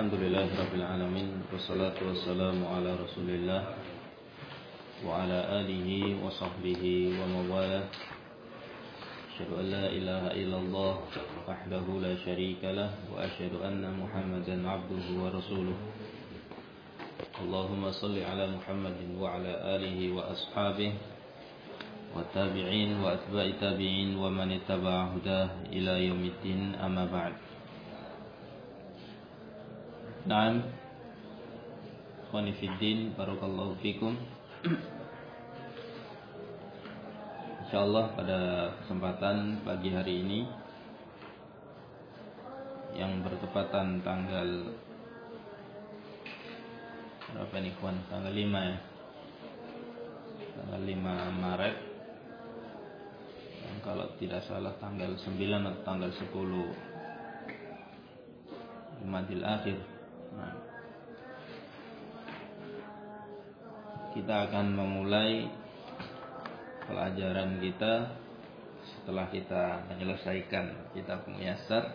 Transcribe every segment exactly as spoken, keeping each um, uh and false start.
Alhamdulillahirabbil alamin wassalatu wassalamu ala Rasulillah wa ala alihi wa sahbihi wa mawalah. Asyhadu an la ilaha illallah wahdahu la syarika lah wa asyhadu anna Muhammadan abduhu wa rasuluh. Allahumma shalli ala Muhammadin wa ala alihi wa ashabihi wa tabi'in wa atba'i tabi'in wa man ittaba'a hudah ila yaumiddin, amma ba'd. Naam, ikhwani fiddin, barakallahu fikum. Insyaallah pada kesempatan pagi hari ini yang bertepatan tanggal berapa nih ikhwan? Tanggal lima ya. Tanggal lima Maret. Dan kalau tidak salah tanggal sembilan atau tanggal sepuluh Jumadil Akhir. Nah, kita akan memulai pelajaran kita setelah kita menyelesaikan kitab Muyassar.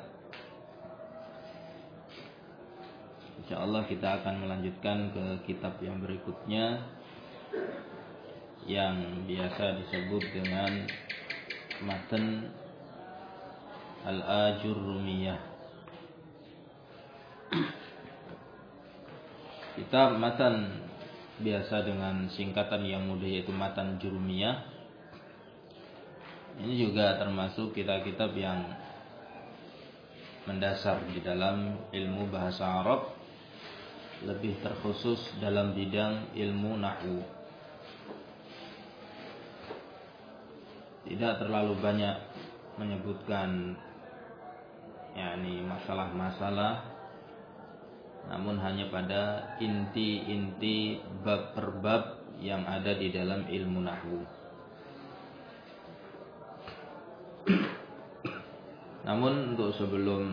Insyaallah kita akan melanjutkan ke kitab yang berikutnya yang biasa disebut dengan Matan Al-Ajurrumiyah. Kitab Matan biasa dengan singkatan yang mudah yaitu Matan Jurumiyah. Ini juga termasuk kitab-kitab yang mendasar di dalam ilmu bahasa Arab, lebih terkhusus dalam bidang ilmu nahwu. Tidak terlalu banyak menyebutkan yakni masalah-masalah, namun hanya pada inti-inti bab per bab yang ada di dalam ilmu nahwu. Namun untuk sebelum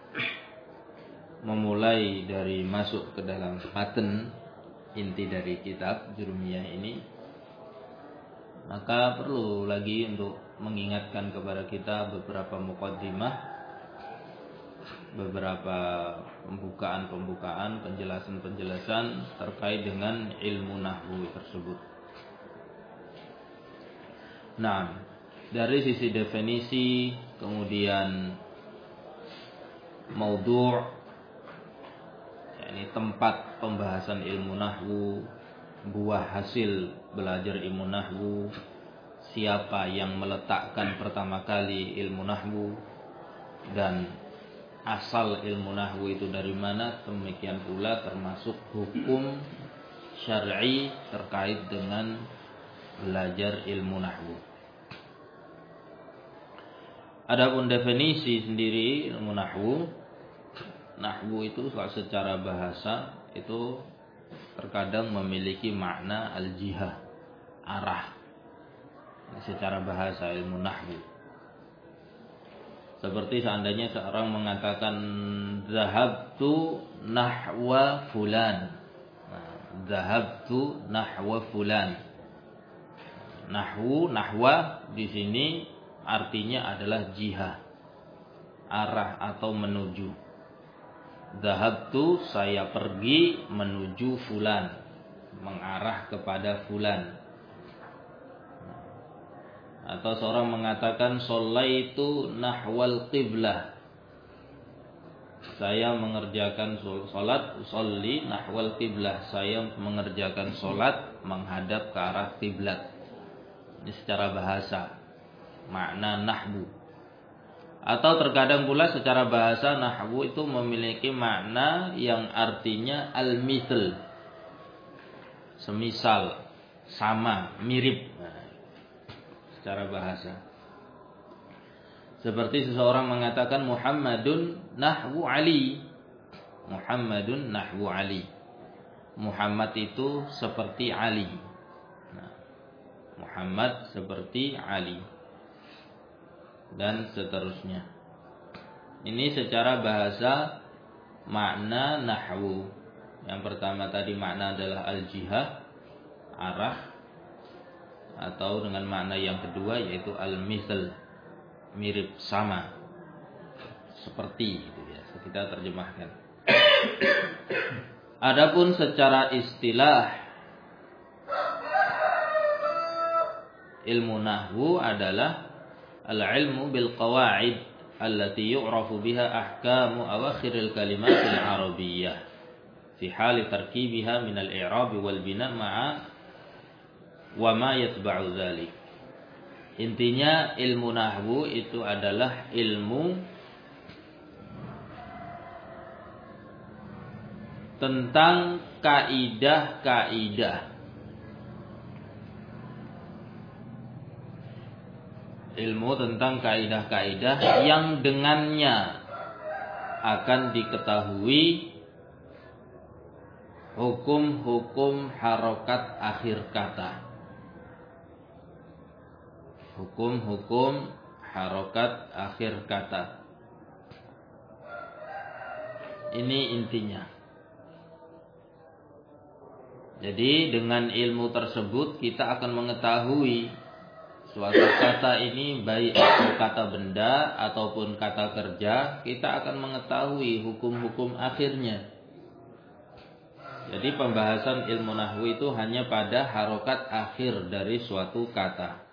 memulai dari masuk ke dalam matan inti dari kitab Jurumiyah ini, maka perlu lagi untuk mengingatkan kepada kita beberapa muqaddimah, beberapa pembukaan-pembukaan, penjelasan-penjelasan terkait dengan ilmu nahwu tersebut. Nah, dari sisi definisi, kemudian maudhu', yakni tempat pembahasan ilmu nahwu, buah hasil belajar ilmu nahwu, siapa yang meletakkan pertama kali ilmu nahwu, dan asal ilmu nahwu itu dari mana, demikian pula termasuk hukum syar'i terkait dengan belajar ilmu nahwu. Adapun definisi sendiri ilmu nahwu, nahwu itu secara bahasa itu terkadang memiliki makna al-jihah, arah. Secara bahasa ilmu nahwu, seperti seandainya seorang mengatakan zahabtu nahwa fulan. Nah, zahabtu nahwa fulan. Nahwu, nahwa di sini artinya adalah jihah, arah atau menuju. Zahabtu, saya pergi menuju fulan, mengarah kepada fulan. Atau seorang mengatakan shallaitu nahwal qiblah, saya mengerjakan salat, usolli nahwal qiblah, saya mengerjakan salat menghadap ke arah kiblat. Ini secara bahasa makna nahwu. Atau terkadang pula secara bahasa nahwu itu memiliki makna yang artinya al-mithl, semisal, sama, mirip. Nah, secara bahasa, seperti seseorang mengatakan Muhammadun nahwu Ali. Muhammadun nahwu Ali, Muhammad itu seperti Ali. Nah, Muhammad seperti Ali, dan seterusnya. Ini secara bahasa makna nahwu. Yang pertama tadi makna adalah al-jihah, arah, atau dengan makna yang kedua yaitu al-mithl, mirip, sama, seperti, itu biasa kita terjemahkan. Adapun secara istilah, ilmu nahwu adalah al-ilmu bil qawaid allati yu'rafu biha ahkamu awakhiril kalimatil arabiyyah fi hali tarkibiha min al-i'rab wal bina ma'a wa ma yatba'u dzalik. Intinya ilmu nahwu itu adalah ilmu tentang kaidah-kaidah, ilmu tentang kaidah-kaidah yang dengannya akan diketahui hukum-hukum harokat akhir kata, hukum-hukum harokat akhir kata. Ini intinya. Jadi dengan ilmu tersebut kita akan mengetahui suatu kata ini baik itu kata benda ataupun kata kerja, kita akan mengetahui hukum-hukum akhirnya. Jadi pembahasan ilmu nahwu itu hanya pada harokat akhir dari suatu kata.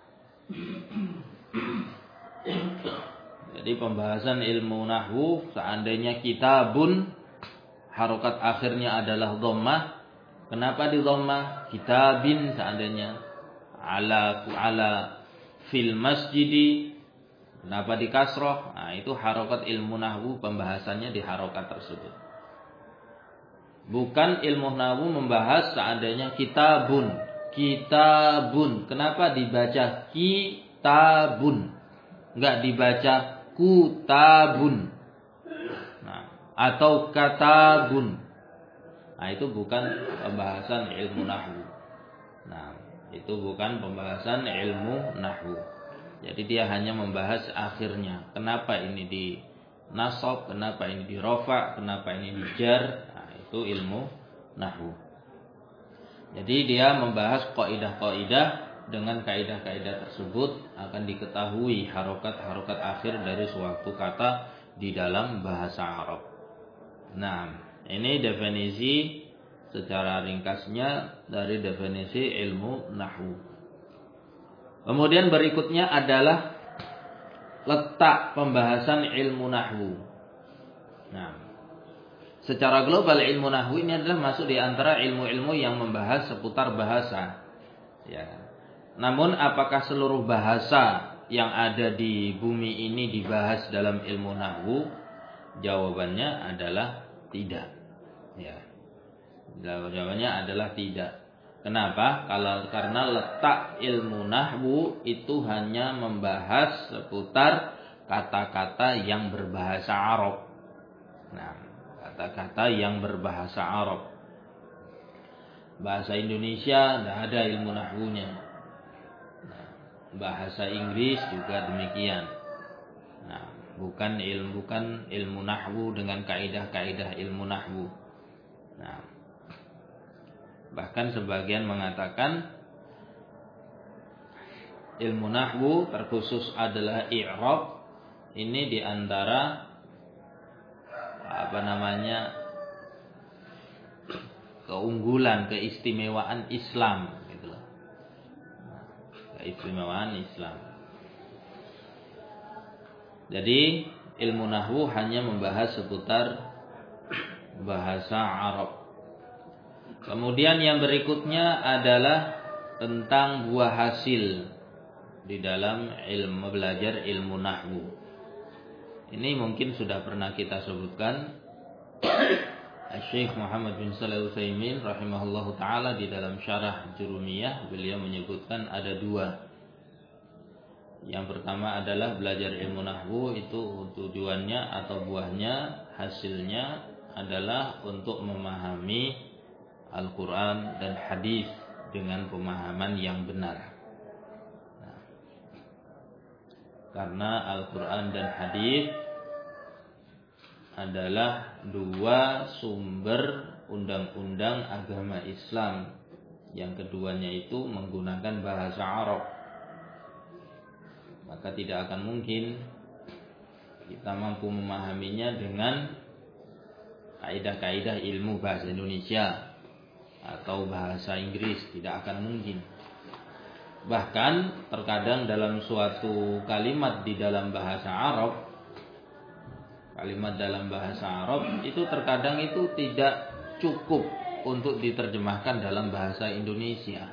Jadi pembahasan ilmu nahwu, seandainya kitabun harokat akhirnya adalah dhammah, kenapa di dhammah? Kitabin seandainya ala ala fil masjidi, kenapa di kasroh? Nah, itu harokat ilmu nahwu, pembahasannya di harokat tersebut. Bukan ilmu nahwu membahas seandainya kitabun, kitabun, kenapa dibaca kitabun, enggak dibaca kutabun, nah, atau katabun. Nah, itu bukan pembahasan ilmu nahwu. Nah, itu bukan pembahasan ilmu nahwu. Jadi dia hanya membahas akhirnya. Kenapa ini di nasab, kenapa ini di rafa, kenapa ini di jar. Nah, itu ilmu nahwu. Jadi dia membahas kaidah-kaidah, dengan kaidah-kaidah tersebut akan diketahui harokat-harokat akhir dari suatu kata di dalam bahasa Arab. Nah, ini definisi secara ringkasnya dari definisi ilmu nahwu. Kemudian berikutnya adalah letak pembahasan ilmu nahwu. Nah, secara global ilmu nahwu ini adalah masuk di antara ilmu-ilmu yang membahas seputar bahasa. Ya. Namun apakah seluruh bahasa yang ada di bumi ini dibahas dalam ilmu nahwu? Jawabannya adalah tidak. Ya. Jawabannya adalah tidak. Kenapa? Kalau karena letak ilmu nahwu itu hanya membahas seputar kata-kata yang berbahasa Arab. Nah, kata-kata yang berbahasa Arab. Bahasa Indonesia tidak ada ilmu nahwunya. Nah, bahasa Inggris juga demikian. Nah, bukan ilmu bukan ilmu nahwu dengan kaidah-kaidah ilmu nahwu. Nah, bahkan sebagian mengatakan ilmu nahwu terkhusus adalah i'rab. Ini diantara apa namanya keunggulan, keistimewaan Islam, gitu loh. Nah, keistimewaan Islam. Jadi ilmu nahwu hanya membahas seputar bahasa Arab. Kemudian yang berikutnya adalah tentang buah hasil di dalam ilmu belajar ilmu nahwu. Ini mungkin sudah pernah kita sebutkan. Syekh Muhammad bin Shalih Al-Utsaimin rahimahullahu taala di dalam syarah Jurumiyah, beliau menyebutkan ada dua. Yang pertama adalah belajar ilmu nahwu itu tujuannya atau buahnya, hasilnya adalah untuk memahami Al-Quran dan hadis dengan pemahaman yang benar. Nah, karena Al-Quran dan hadis adalah dua sumber undang-undang agama Islam. Yang keduanya itu menggunakan bahasa Arab. Maka tidak akan mungkin kita mampu memahaminya dengan kaidah-kaidah ilmu bahasa Indonesia atau bahasa Inggris, tidak akan mungkin. Bahkan terkadang dalam suatu kalimat di dalam bahasa Arab, kalimat dalam bahasa Arab itu terkadang itu tidak cukup untuk diterjemahkan dalam bahasa Indonesia.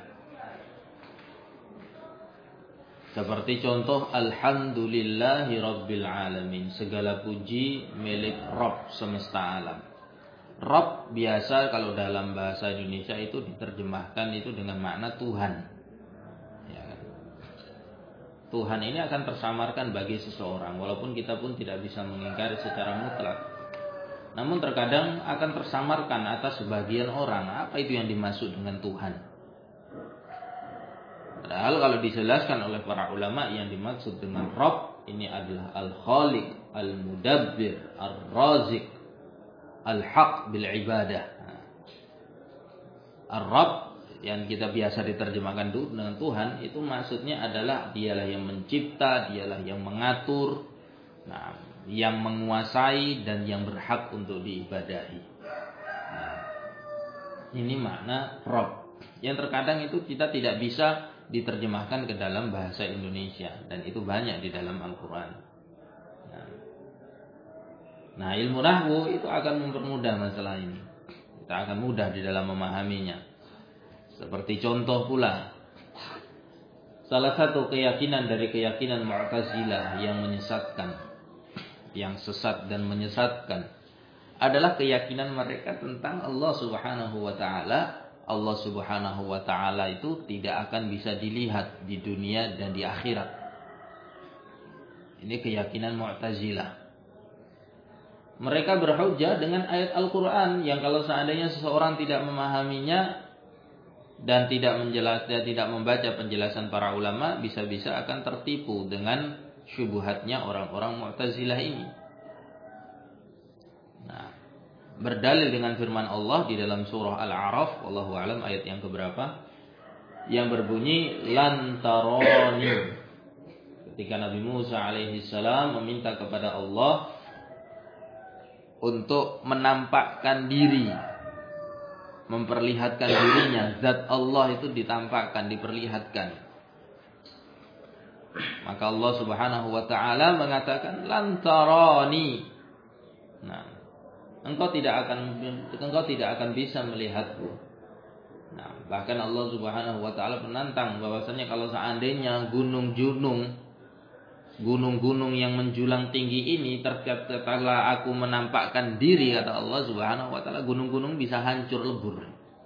Seperti contoh Alhamdulillahi Rabbil Alamin, segala puji milik Rabb semesta alam. Rabb biasa kalau dalam bahasa Indonesia itu diterjemahkan itu dengan makna Tuhan. Ya kan? Tuhan ini akan tersamarkan bagi seseorang, walaupun kita pun tidak bisa mengingkari secara mutlak. Namun terkadang akan tersamarkan atas sebagian orang. Apa itu yang dimaksud dengan Tuhan? Padahal kalau dijelaskan oleh para ulama, yang dimaksud dengan Rabb ini adalah Al-Khaliq, Al-Mudabbir, Ar-Razik, Al-Haq bil ibadah. Ar-Rabb yang kita biasa diterjemahkan dengan Tuhan, itu maksudnya adalah dialah yang mencipta, dialah yang mengatur, nah, yang menguasai dan yang berhak untuk diibadahi. Nah, ini makna Rabb. Yang terkadang itu kita tidak bisa diterjemahkan ke dalam bahasa Indonesia, dan itu banyak di dalam Al-Quran. Nah, nah ilmu nahwu itu akan mempermudah masalah ini. Kita akan mudah di dalam memahaminya. Seperti contoh pula, salah satu keyakinan dari keyakinan Mu'tazilah yang menyesatkan, yang sesat dan menyesatkan, adalah keyakinan mereka tentang Allah Subhanahu wa ta'ala. Allah Subhanahu wa ta'ala itu tidak akan bisa dilihat di dunia dan di akhirat. Ini keyakinan Mu'tazilah. Mereka berhujjah dengan ayat Al-Quran yang kalau seandainya seseorang tidak memahaminya dan tidak menjelaskan, tidak membaca penjelasan para ulama, bisa-bisa akan tertipu dengan syubhatnya orang-orang Mu'tazilah ini. Nah, berdalil dengan firman Allah di dalam surah Al-A'raf, wallahu a'lam ayat yang keberapa, yang berbunyi lan tarani. Ketika Nabi Musa alaihi salam meminta kepada Allah untuk menampakkan diri, memperlihatkan dirinya, zat Allah itu ditampakkan, diperlihatkan. Maka Allah Subhanahu wa ta'ala mengatakan lan tarani. Nah, engkau tidak akan engkau tidak akan bisa melihatku. Nah, bahkan Allah Subhanahu wa taala menantang bahwasanya kalau seandainya gunung-gunung gunung-gunung yang menjulang tinggi ini terkala aku menampakkan diri, kata Allah Subhanahu wa taala, gunung-gunung bisa hancur lebur.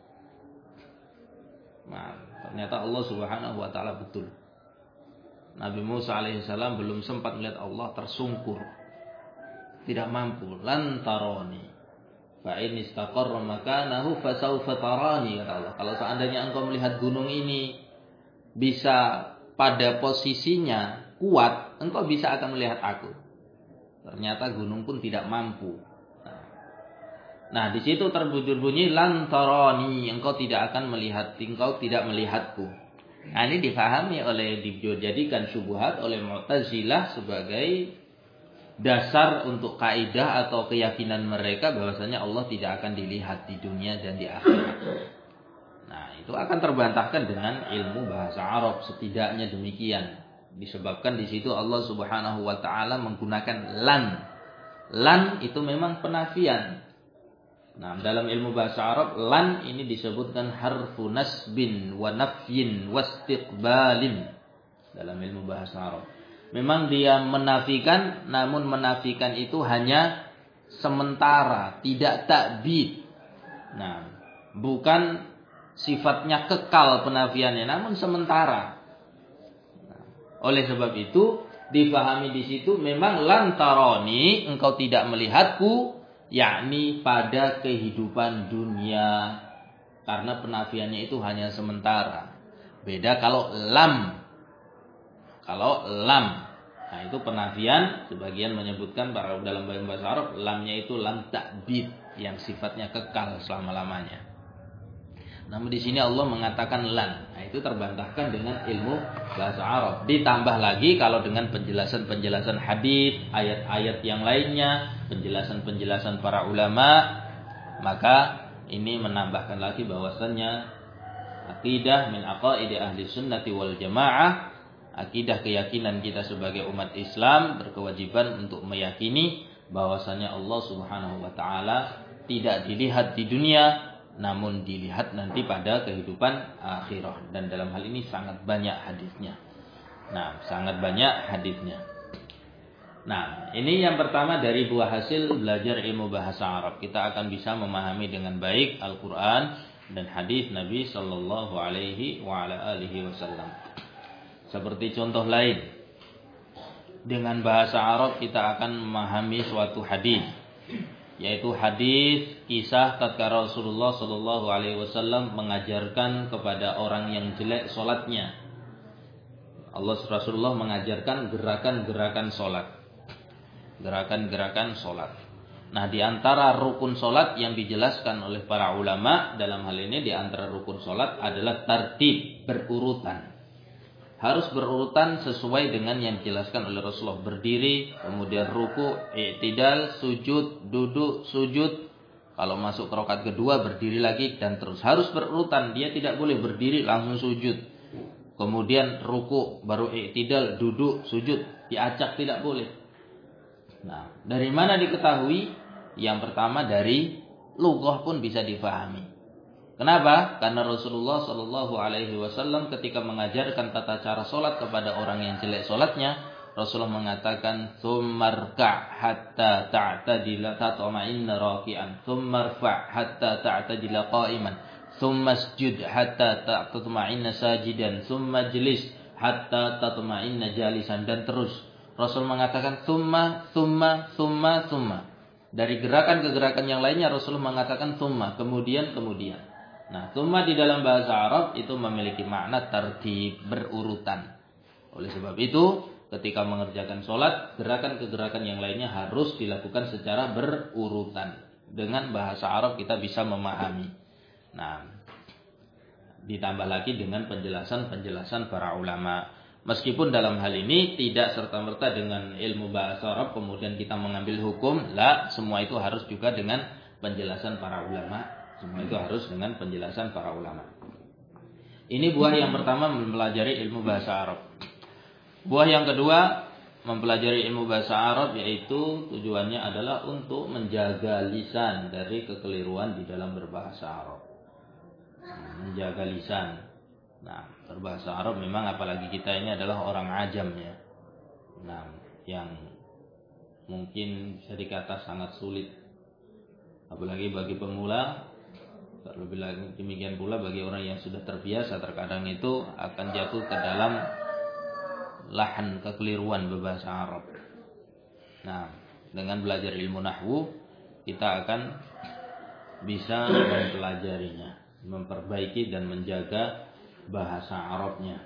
Nah, ternyata Allah Subhanahu wa taala betul. Nabi Musa alaihissalam belum sempat melihat Allah, tersungkur. Tidak mampu. Lan tarani fa in istaqarra makanahu fasawfa tarani, kata Allah. Kalau seandainya engkau melihat gunung ini bisa pada posisinya kuat, engkau bisa akan melihat aku. Ternyata gunung pun tidak mampu. Nah, nah di situ terbunyi lan tarani, engkau tidak akan melihat, engkau tidak melihatku. Nah, ini difahami oleh, dijadikan syubhat oleh Mu'tazilah sebagai dasar untuk kaidah atau keyakinan mereka bahwasanya Allah tidak akan dilihat di dunia dan di akhirat. Nah, itu akan terbantahkan dengan ilmu bahasa Arab, setidaknya demikian. Disebabkan di situ Allah Subhanahu wa taala menggunakan lan. Lan itu memang penafian. Nah, dalam ilmu bahasa Arab, lan ini disebutkan harfu nasbin wa nafyin wa istiqbalin dalam ilmu bahasa Arab. Memang dia menafikan, namun menafikan itu hanya sementara, tidak takbid. Nah, bukan sifatnya kekal penafiannya, namun sementara. Nah, oleh sebab itu difahami di situ memang lan tarani, engkau tidak melihatku, yakni pada kehidupan dunia, karena penafiannya itu hanya sementara. Beda kalau lam. Kalau lam, nah itu penafian, sebagian menyebutkan para dalam bahasa Arab, lamnya itu lam ta'bid, yang sifatnya kekal selama-lamanya. Namun di sini Allah mengatakan lan. Nah, itu terbantahkan dengan ilmu bahasa Arab. Ditambah lagi kalau dengan penjelasan-penjelasan hadis, ayat-ayat yang lainnya, penjelasan-penjelasan para ulama, Maka ini menambahkan lagi bahwasannya akidah min aqaidi ahli sunnati wal jamaah, akidah keyakinan kita sebagai umat Islam berkewajiban untuk meyakini bahwasanya Allah Subhanahu wa taala tidak dilihat di dunia, namun dilihat nanti pada kehidupan akhirah. Dan dalam hal ini sangat banyak hadisnya. Nah, sangat banyak hadisnya. Nah, ini yang pertama dari buah hasil belajar ilmu bahasa Arab. Kita akan bisa memahami dengan baik Al-Quran dan hadis Nabi Sallallahu Alaihi wa ala alihi Wasallam. Seperti contoh lain, dengan bahasa Arab kita akan memahami suatu hadis, yaitu hadis kisah tatkala Rasulullah Sallallahu Alaihi Wasallam mengajarkan kepada orang yang jelek solatnya. Allah Rasulullah mengajarkan gerakan-gerakan solat. Gerakan-gerakan solat. Nah, di antara rukun solat yang dijelaskan oleh para ulama dalam hal ini, di antara rukun solat adalah tertib, berurutan. Harus berurutan sesuai dengan yang dijelaskan oleh Rasulullah. Berdiri, kemudian ruku, i'tidal, sujud, duduk, sujud. Kalau masuk ke rakaat kedua berdiri lagi dan terus. Harus berurutan. Dia tidak boleh berdiri langsung sujud. Kemudian ruku, baru i'tidal, duduk, sujud. Diacak tidak boleh. Nah, dari mana diketahui? Yang pertama dari lughah pun bisa difahami. Kenapa? Karena Rasulullah Shallallahu Alaihi Wasallam ketika mengajarkan tata cara solat kepada orang yang jelek solatnya, Rasulullah mengatakan, "Tsummarka hatta ta'tadila tatma'inna raki'an, tsummarfa hatta ta'tadila qa'iman, tsummasjud hatta tatma'inna sajidan, tsummajlis hatta tatma'inna jalisan," dan terus. Rasul mengatakan summa, summa, summa, summa. Dari gerakan ke gerakan yang lainnya Rasul mengatakan summa, kemudian, kemudian. Nah, summa di dalam bahasa Arab itu memiliki makna tertib, berurutan. Oleh sebab itu, ketika mengerjakan sholat, gerakan ke gerakan yang lainnya harus dilakukan secara berurutan. Dengan bahasa Arab kita bisa memahami. Nah, ditambah lagi dengan penjelasan-penjelasan para ulama. Meskipun dalam hal ini tidak serta-merta dengan ilmu bahasa Arab kemudian kita mengambil hukum, lah, semua itu harus juga dengan penjelasan para ulama. Semua itu harus dengan penjelasan para ulama. Ini buah yang pertama, mempelajari ilmu bahasa Arab. Buah yang kedua, mempelajari ilmu bahasa Arab, yaitu tujuannya adalah untuk menjaga lisan dari kekeliruan di dalam berbahasa Arab. Menjaga lisan. Nah, berbahasa Arab memang apalagi kita ini adalah orang ajam ya. Nah, yang mungkin bisa dikata sangat sulit. Apalagi bagi pemula, terlebih lagi demikian pula bagi orang yang sudah terbiasa, terkadang itu akan jatuh ke dalam lahan kekeliruan berbahasa Arab. Nah, dengan belajar ilmu nahwu kita akan bisa mempelajarinya, memperbaiki dan menjaga bahasa Arabnya.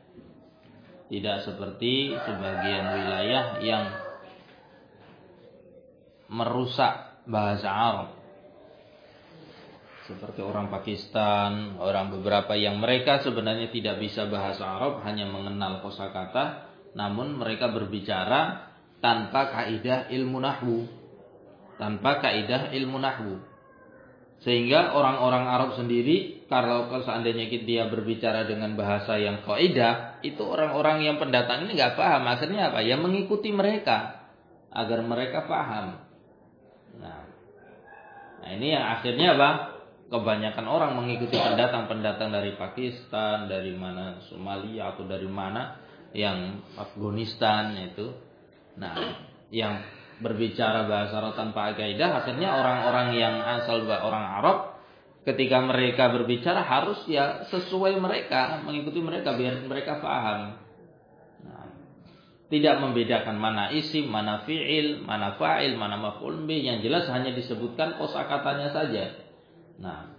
Tidak seperti sebagian wilayah yang merusak bahasa Arab. Seperti orang Pakistan, orang beberapa yang mereka sebenarnya tidak bisa bahasa Arab, hanya mengenal kosakata, namun mereka berbicara tanpa kaidah ilmu nahwu. Tanpa kaidah ilmu nahwu. Sehingga orang-orang Arab sendiri, kalau seandainya dia berbicara dengan bahasa yang kaidah, itu orang-orang yang pendatang ini nggak paham. Akhirnya apa? Ya mengikuti mereka agar mereka paham. Nah, nah ini yang akhirnya apa? Kebanyakan orang mengikuti pendatang-pendatang dari Pakistan, dari mana Somalia atau dari mana yang Afghanistan itu. Nah, yang berbicara bahasa Arab tanpa kaidah, akhirnya orang-orang yang asal orang Arab ketika mereka berbicara harus ya sesuai mereka, mengikuti mereka biar mereka paham. Nah, tidak membedakan mana isim, mana fi'il, mana fa'il, mana maf'ul bih, yang jelas hanya disebutkan kosakatanya saja. Nah,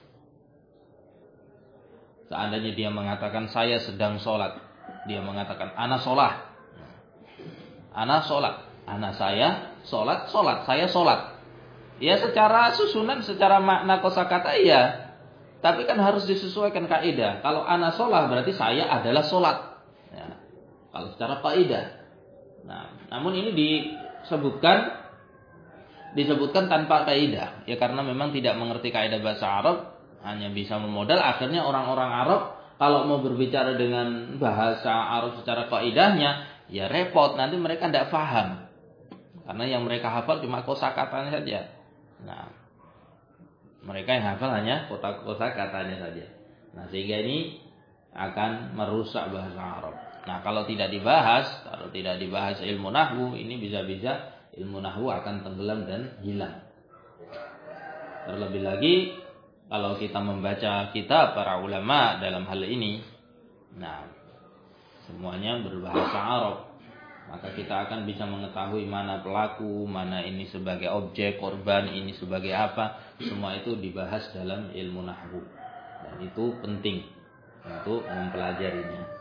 seandainya dia mengatakan saya sedang sholat, dia mengatakan ana sholat, ana sholat. Anak saya sholat, sholat, saya sholat. Ya secara susunan, secara makna kosakata iya. Tapi kan harus disesuaikan kaidah. Kalau anak sholat berarti saya adalah sholat. Ya. Kalau secara kaidah. Nah, namun ini disebutkan disebutkan tanpa kaidah. Ya karena memang tidak mengerti kaidah bahasa Arab, hanya bisa memodal. Akhirnya orang-orang Arab kalau mau berbicara dengan bahasa Arab secara kaidahnya, ya repot. Nanti mereka tidak paham. Karena yang mereka hafal cuma kosakatanya saja. Nah, mereka yang hafal hanya kosa-katanya saja. Nah, sehingga ini akan merusak bahasa Arab. Nah, kalau tidak dibahas, kalau tidak dibahas ilmu nahwu, ini bisa-bisa ilmu nahwu akan tenggelam dan hilang. Terlebih lagi kalau kita membaca kitab para ulama dalam hal ini, nah, semuanya berbahasa Arab, maka kita akan bisa mengetahui mana pelaku, mana ini sebagai objek, korban ini sebagai apa. Semua itu dibahas dalam ilmu nahwu. Dan itu penting untuk mempelajarinya.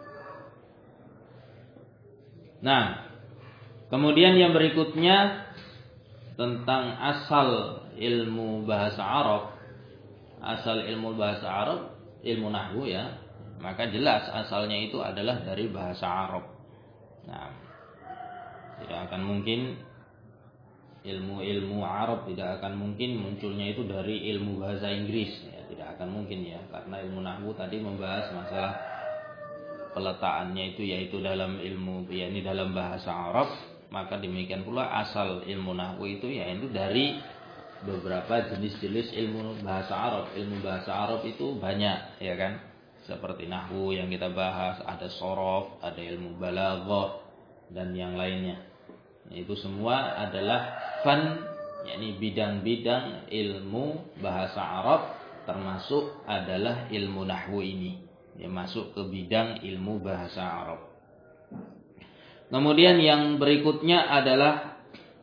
Nah, kemudian yang berikutnya tentang asal ilmu bahasa Arab. Asal ilmu bahasa Arab, ilmu nahwu ya. Maka jelas asalnya itu adalah dari bahasa Arab. Nah, tidak akan mungkin ilmu-ilmu Arab tidak akan mungkin munculnya itu dari ilmu bahasa Inggris ya, tidak akan mungkin ya, karena ilmu nahwu tadi membahas masalah peletakannya itu yaitu dalam ilmu yakni dalam bahasa Arab, maka demikian pula asal ilmu nahwu itu yaitu dari beberapa jenis-jenis ilmu bahasa Arab. Ilmu bahasa Arab itu banyak ya kan, seperti nahwu yang kita bahas, ada shorof, ada ilmu balaghah dan yang lainnya. Itu semua adalah fan, yakni bidang-bidang ilmu bahasa Arab, termasuk adalah ilmu nahwu ini. Dia masuk ke bidang ilmu bahasa Arab. Kemudian yang berikutnya adalah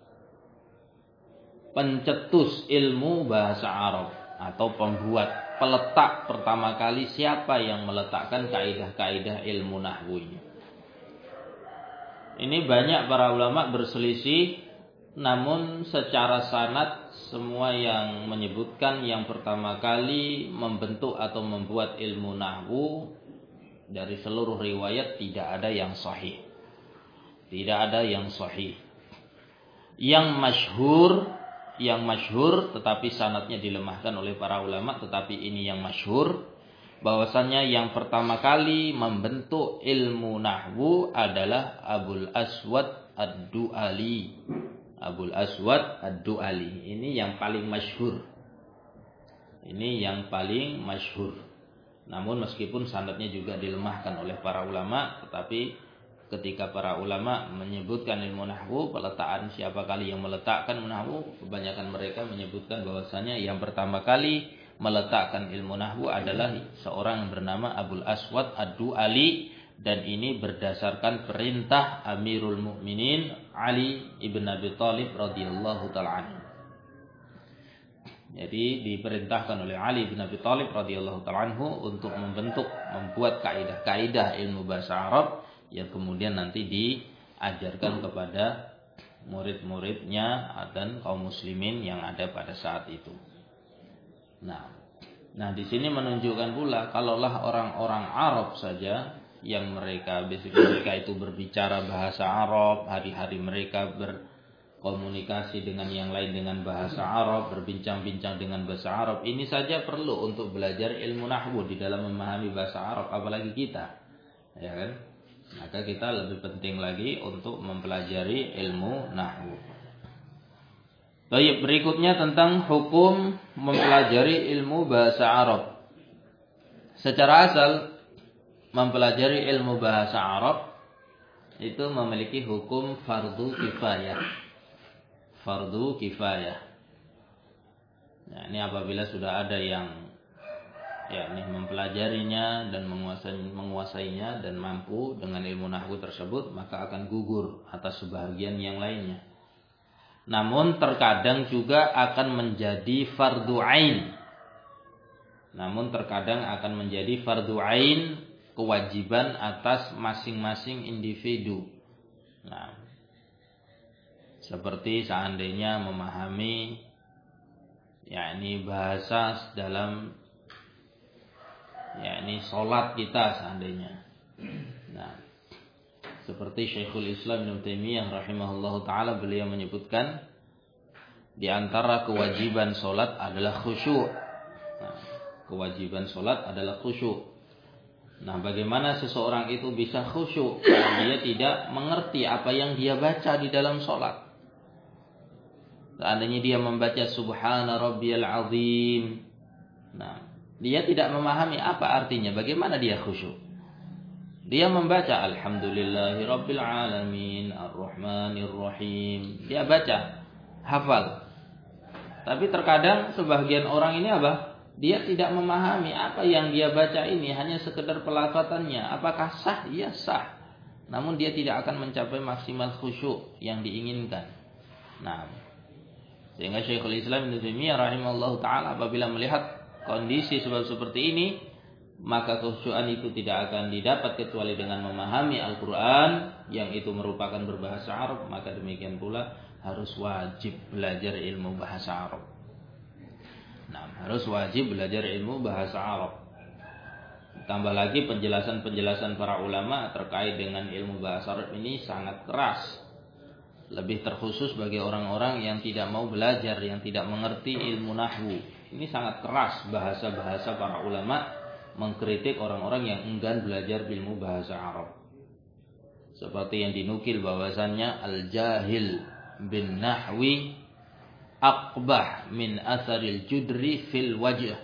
pencetus ilmu bahasa Arab atau pembuat, peletak pertama kali siapa yang meletakkan kaidah-kaidah ilmu nahwu ini. Ini banyak para ulama berselisih, namun secara sanad semua yang menyebutkan yang pertama kali membentuk atau membuat ilmu nahwu dari seluruh riwayat tidak ada yang sahih. Tidak ada yang sahih. Yang masyhur, yang masyhur tetapi sanadnya dilemahkan oleh para ulama, tetapi ini yang masyhur, bahwasannya yang pertama kali membentuk ilmu nahwu adalah Abul Aswad Ad-Du'ali. Abul Aswad Ad-Du'ali. Ini yang paling masyhur. Ini yang paling masyhur. Namun meskipun sanadnya juga dilemahkan oleh para ulama, tetapi ketika para ulama menyebutkan ilmu nahwu, peletakan siapa kali yang meletakkan nahwu, kebanyakan mereka menyebutkan bahwasanya yang pertama kali meletakkan ilmu nahwu adalah seorang yang bernama Abul Aswad Ad-Du'ali, dan ini berdasarkan perintah Amirul Mukminin Ali ibn Abi Thalib radhiyallahu taala anhu. Jadi diperintahkan oleh Ali bin Abi Thalib radhiyallahu taala anhu untuk membentuk, membuat kaidah-kaidah ilmu bahasa Arab yang kemudian nanti diajarkan kepada murid-muridnya dan kaum muslimin yang ada pada saat itu. Nah, nah di sini menunjukkan pula kalaulah orang-orang Arab saja yang mereka mereka itu berbicara bahasa Arab, hari-hari mereka berkomunikasi dengan yang lain dengan bahasa Arab, berbincang-bincang dengan bahasa Arab, ini saja perlu untuk belajar ilmu nahwu di dalam memahami bahasa Arab, apalagi kita, ya kan? Maka kita lebih penting lagi untuk mempelajari ilmu nahwu. Baik, berikutnya tentang hukum mempelajari ilmu bahasa Arab. Secara asal mempelajari ilmu bahasa Arab itu memiliki hukum fardu kifayah. Fardu kifayah. Nah, ini apabila sudah ada yang yakni mempelajarinya dan menguasai, menguasainya dan mampu dengan ilmu nahwu tersebut, maka akan gugur atas sebahagian yang lainnya. Namun terkadang juga akan menjadi fardu ain. Namun terkadang akan menjadi fardu ain, kewajiban atas masing-masing individu. Nah, seperti seandainya memahami yakni bahasa dalam yakni salat kita seandainya. Nah, seperti Syekhul Islam Ibnu Taimiyah rahimahullahu taala, beliau menyebutkan Di antara kewajiban sholat adalah khusyuk. Nah, kewajiban sholat adalah khusyuk. Nah, bagaimana seseorang itu bisa khusyuk kalau dia tidak mengerti apa yang dia baca di dalam sholat? Seandainya dia membaca Subhana Rabbiyal Azim, nah, dia tidak memahami apa artinya. Bagaimana dia khusyuk? Dia membaca Alhamdulillahi Rabbil Alamin Ar-Rahmanir Rahim. Dia baca, hafal. Tapi terkadang sebagian orang ini apa? Dia tidak memahami apa yang dia baca ini, hanya sekedar pelafatannya. Apakah sah? Ya sah. Namun dia tidak akan mencapai maksimal khusyuk yang diinginkan. Nah, sehingga Syekhul Islam Ibnu Taimiyah rahimahullahu taala apabila melihat kondisi sebab seperti ini, maka khusyukan itu tidak akan didapat kecuali dengan memahami Al-Qur'an yang itu merupakan berbahasa Arab. Maka demikian pula harus wajib belajar ilmu bahasa Arab. Nah, harus wajib belajar ilmu bahasa Arab. Tambah lagi penjelasan-penjelasan para ulama terkait dengan ilmu bahasa Arab ini sangat keras. Lebih terkhusus bagi orang-orang yang tidak mau belajar, yang tidak mengerti ilmu nahwu. Ini sangat keras bahasa-bahasa para ulama mengkritik orang-orang yang enggan belajar ilmu bahasa Arab. Seperti yang dinukil bahwasannya al-jahil bin nahwi aqbah min asaril judri fil wajh.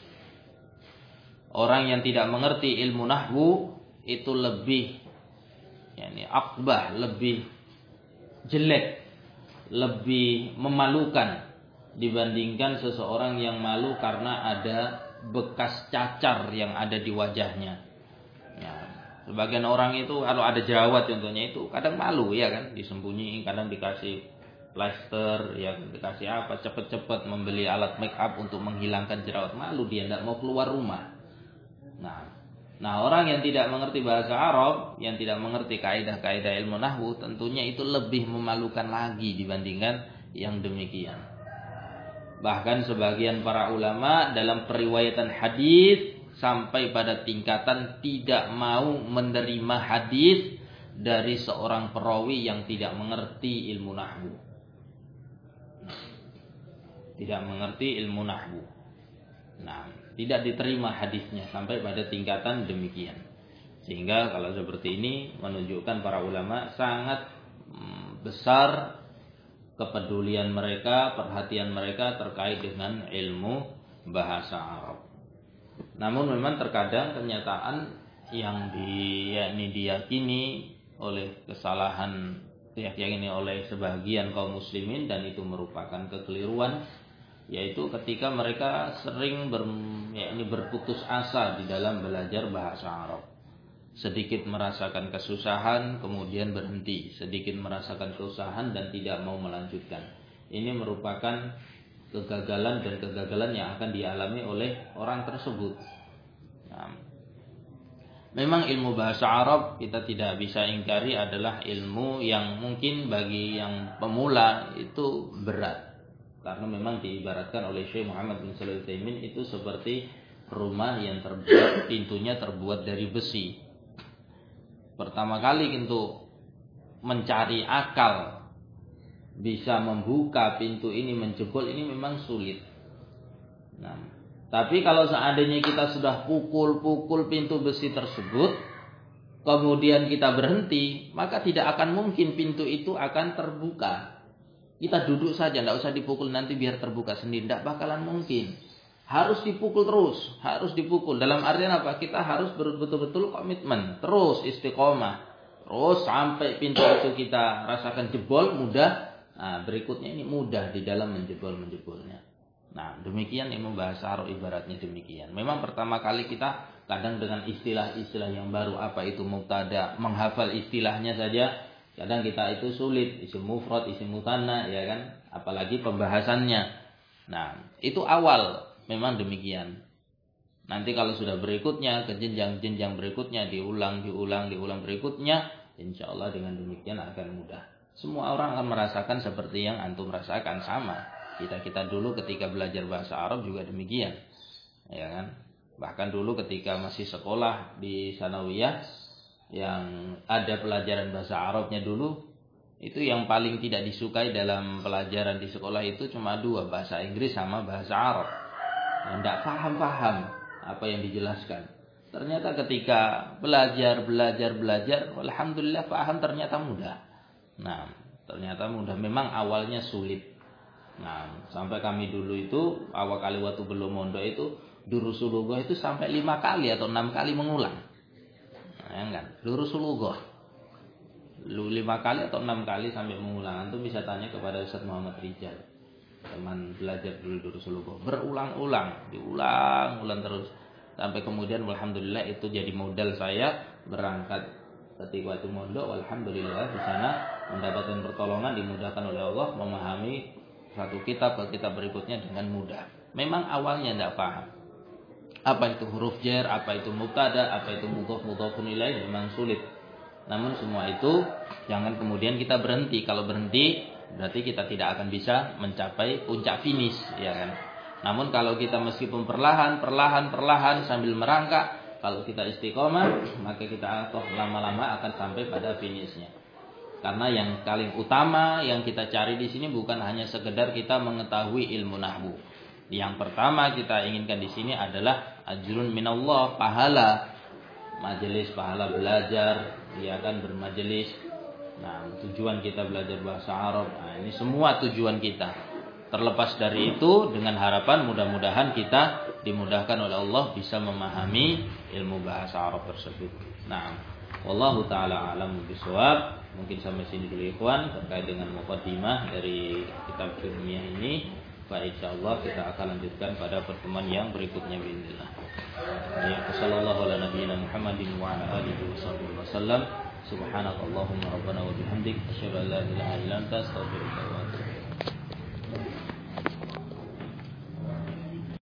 Orang yang tidak mengerti ilmu nahwu itu lebih yakni aqbah, lebih jelek, lebih memalukan dibandingkan seseorang yang malu karena ada bekas cacar yang ada di wajahnya. Ya, sebagian orang itu kalau ada jerawat contohnya itu kadang malu ya kan, disembunyiin, kadang dikasih plaster, ya dikasih apa, cepet-cepet membeli alat make up untuk menghilangkan jerawat, malu dia tidak mau keluar rumah. Nah, nah orang yang tidak mengerti bahasa Arab, yang tidak mengerti kaidah-kaidah ilmu nahwu, tentunya itu lebih memalukan lagi dibandingkan yang demikian. Bahkan sebagian para ulama dalam periwayatan hadis sampai pada tingkatan tidak mau menerima hadis dari seorang perawi yang tidak mengerti ilmu nahwu. Tidak mengerti ilmu nahwu. Nah, tidak diterima hadisnya sampai pada tingkatan demikian. Sehingga kalau seperti ini menunjukkan para ulama sangat mm, besar kepedulian mereka, perhatian mereka terkait dengan ilmu bahasa Arab. Namun memang terkadang kenyataan yang di, yakni diyakini oleh kesalahan, diyakini oleh sebagian kaum muslimin dan itu merupakan kekeliruan, yaitu ketika mereka sering ber, yakni berputus asa di dalam belajar bahasa Arab. Sedikit merasakan kesusahan kemudian berhenti, sedikit merasakan kesusahan dan tidak mau melanjutkan. Ini merupakan kegagalan dan kegagalan yang akan dialami oleh orang tersebut. Nah, memang ilmu bahasa Arab kita tidak bisa ingkari adalah ilmu yang mungkin bagi yang pemula itu berat. Karena memang diibaratkan oleh Syekh Muhammad bin Shalih Al-Utsaimin itu seperti rumah yang terbuat, pintunya terbuat dari besi. Pertama kali untuk mencari akal bisa membuka pintu ini, menjebol ini memang sulit. Nah, tapi kalau seandainya kita sudah pukul-pukul pintu besi tersebut, kemudian kita berhenti, maka tidak akan mungkin pintu itu akan terbuka. Kita duduk saja, tidak usah dipukul nanti biar terbuka sendiri, tidak bakalan mungkin. Harus dipukul terus, harus dipukul. Dalam artian apa? Kita harus betul-betul komitmen, terus istiqomah, terus sampai pintu itu kita rasakan jebol mudah. Nah, berikutnya ini mudah di dalam menjebol-menjebolnya. Nah, demikian ilmu bahasa Arab ibaratnya demikian. Memang pertama kali kita kadang dengan istilah-istilah yang baru, apa itu mubtada, menghafal istilahnya saja. Kadang kita itu sulit, isim mufrad, isim mutanna, ya kan? Apalagi pembahasannya. Nah, itu awal memang demikian. Nanti kalau sudah berikutnya, ke jenjang-jenjang berikutnya, diulang, diulang, diulang berikutnya, insya Allah dengan demikian akan mudah. Semua orang akan merasakan seperti yang antum rasakan, sama. Kita-kita dulu ketika belajar bahasa Arab juga demikian. Ya kan? Bahkan dulu ketika masih sekolah di Sanawiyah, yang ada pelajaran bahasa Arabnya dulu, Itu yang paling tidak disukai dalam pelajaran di sekolah itu cuma dua, bahasa Inggris sama bahasa Arab. Tidak paham-paham apa yang dijelaskan. Ternyata ketika belajar, belajar, belajar, alhamdulillah paham, ternyata mudah. Nah, ternyata mudah. Memang awalnya sulit. Nah, sampai kami dulu itu awal kali waktu belum mondok itu durusul lughah itu sampai lima kali atau enam kali mengulang. Nah, ya kan? Durusul lughah. Lu lima kali atau enam kali sampai mengulang. Antum bisa tanya kepada Ustaz Muhammad Rijal. Teman belajar dulu durusul lughah, berulang-ulang, diulang-ulang terus sampai kemudian alhamdulillah itu jadi modal saya berangkat ketika itu mondok. Alhamdulillah di sana mendapatkan pertolongan, dimudahkan oleh Allah memahami satu kitab ke kitab berikutnya dengan mudah. Memang awalnya tidak paham apa itu huruf jar, apa itu mubtada, apa itu mudhof mudhofun ilaih, memang sulit. Namun semua itu jangan kemudian kita berhenti. Kalau berhenti berarti kita tidak akan bisa mencapai puncak finish, ya kan? Namun kalau kita meskipun perlahan, perlahan, perlahan sambil merangkak, kalau kita istiqomah, maka kita toh lama-lama akan sampai pada finishnya. Karena yang paling utama yang kita cari di sini bukan hanya sekedar kita mengetahui ilmu nahwu. Yang pertama kita inginkan di sini adalah ajrun minallah, pahala, majelis pahala belajar, dia akan bermajelis. Nah, tujuan kita belajar bahasa Arab. Nah, ini semua tujuan kita. Terlepas dari itu, dengan harapan mudah-mudahan kita dimudahkan oleh Allah bisa memahami ilmu bahasa Arab tersebut. Nah, wallahu taala alam bisawab. Mungkin sampai sini dulu ikhwan terkait dengan muqaddimah dari kitab ilmiah ini. Fa insyaallah kita akan lanjutkan pada pertemuan yang berikutnya bismillah. Ya, sallallahu ala nabiyina Muhammadin wa ala alihi wasallam. Subhanakallahumma rabbana wa bihamdik asyhadu an la ilaha illa anta astaghfiruka wa atubu